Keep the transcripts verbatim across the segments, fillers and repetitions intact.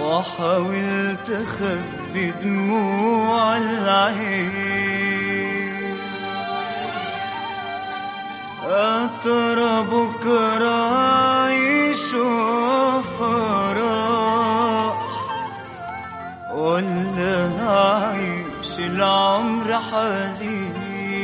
وحاولت أخبي دموع العين، أترى بكرة يشوف فرح ولا أعيش العمر حزين.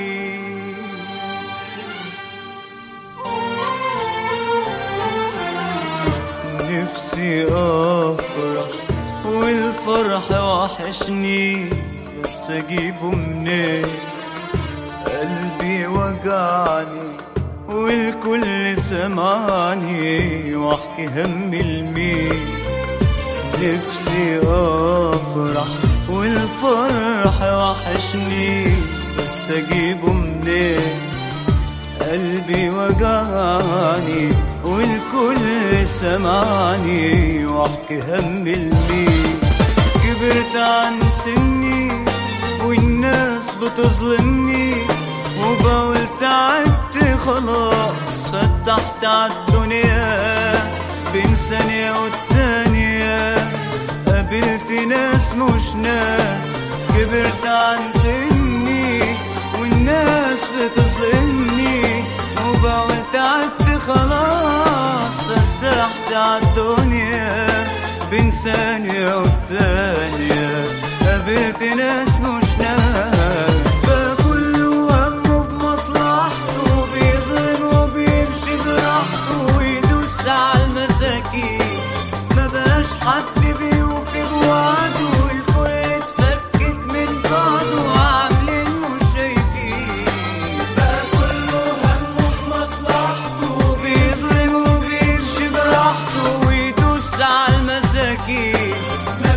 نفسي أفرح والفرح وحشني، بس أجيبه منين؟ قلبي وجعني والكل سمعني، واحكي همي لمين؟ نفسي أفرح والفرح وحشني، بس أجيبه منين؟ قلبي وجعني والكل سمعني، واحكي همي لمين؟ كبرت عن سني والناس بتظلمني، وبقول تعبت خلاص، فتحت عالدنيا بين ثانية والتانية، قابلت ناس مش ناس. كبرت عن سني والناس بتظلمني، وبقول تعبت خلاص، فتحت عالدنيا بين ثانية والتانية، قابلت ناس مش ناس. فكل همه بمصلحته، بيظلم وبيمشي براحته، ويدوس عالمساكين، ما بقاش حد بيوفي بوعده، والكل اتفكت من بعضه، عاملين مش شايفين. بقى كله همه بمصلحته، بيظلم وبيمشي براحته، ويدوس عالمساكين،